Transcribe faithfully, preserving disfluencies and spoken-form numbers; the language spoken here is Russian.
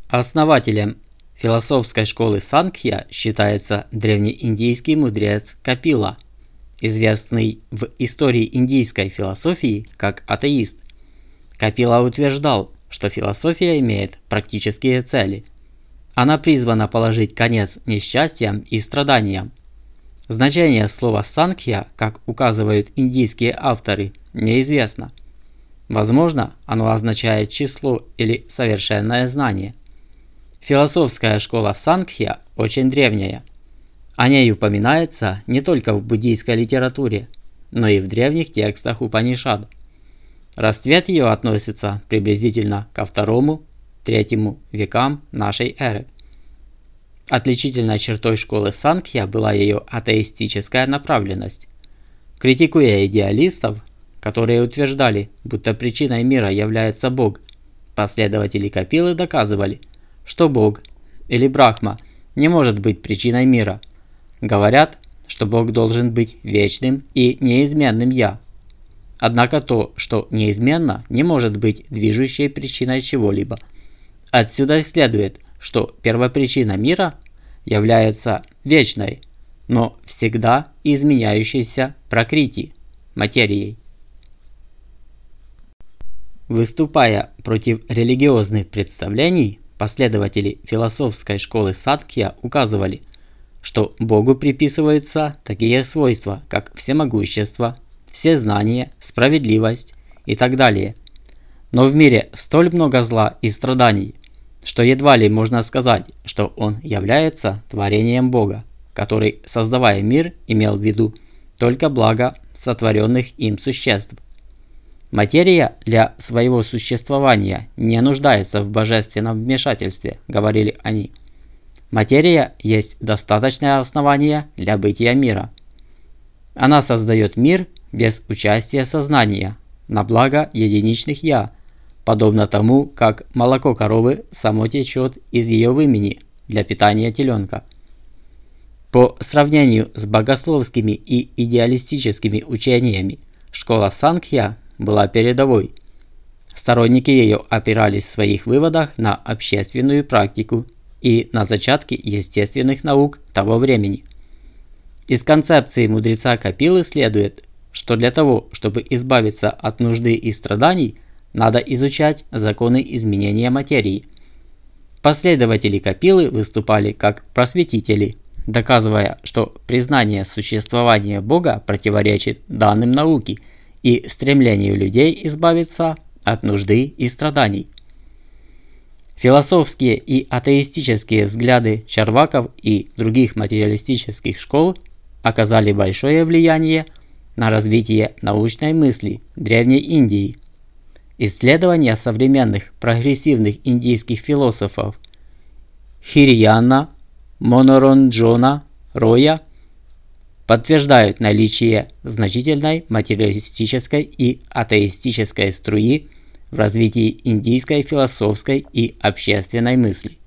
Основателем философской школы Сангхья считается древнеиндийский мудрец Капила, известный в истории индийской философии как атеист. Капила утверждал, что философия имеет практические цели. Она призвана положить конец несчастьям и страданиям. Значение слова «сангхья», как указывают индийские авторы, неизвестно. Возможно, оно означает число или совершенное знание. Философская школа Сангхья очень древняя. О ней упоминается не только в буддийской литературе, но и в древних текстах Упанишад. Расцвет ее относится приблизительно ко второму-третьему векам нашей эры. Отличительной чертой школы Сангхья была ее атеистическая направленность. Критикуя идеалистов, которые утверждали, будто причиной мира является Бог, последователи Капилы доказывали, что Бог или Брахма не может быть причиной мира. Говорят, что Бог должен быть вечным и неизменным «Я». Однако то, что неизменно, не может быть движущей причиной чего-либо. Отсюда следует, что первопричина мира является вечной, но всегда изменяющейся пракрити, материей. Выступая против религиозных представлений, последователи философской школы Сангхья указывали, что Богу приписываются такие свойства, как всемогущество, всезнание, справедливость и так далее. Но в мире столь много зла и страданий, что едва ли можно сказать, что он является творением Бога, который, создавая мир, имел в виду только благо сотворенных им существ. Материя для своего существования не нуждается в божественном вмешательстве, говорили они. Материя есть достаточное основание для бытия мира. Она создает мир без участия сознания, на благо единичных «я», подобно тому, как молоко коровы само течет из ее вымени для питания теленка. По сравнению с богословскими и идеалистическими учениями, школа Сангхья была передовой. Сторонники ее опирались в своих выводах на общественную практику и на зачатки естественных наук того времени. Из концепции мудреца Капилы следует, что для того, чтобы избавиться от нужды и страданий, надо изучать законы изменения материи. Последователи Капилы выступали как просветители, доказывая, что признание существования Бога противоречит данным науки и стремлению людей избавиться от нужды и страданий. Философские и атеистические взгляды чарваков и других материалистических школ оказали большое влияние на развитие научной мысли Древней Индии. Исследования современных прогрессивных индийских философов Хирьяна, Моноронджона, Роя подтверждают наличие значительной материалистической и атеистической струи в развитии индийской философской и общественной мысли.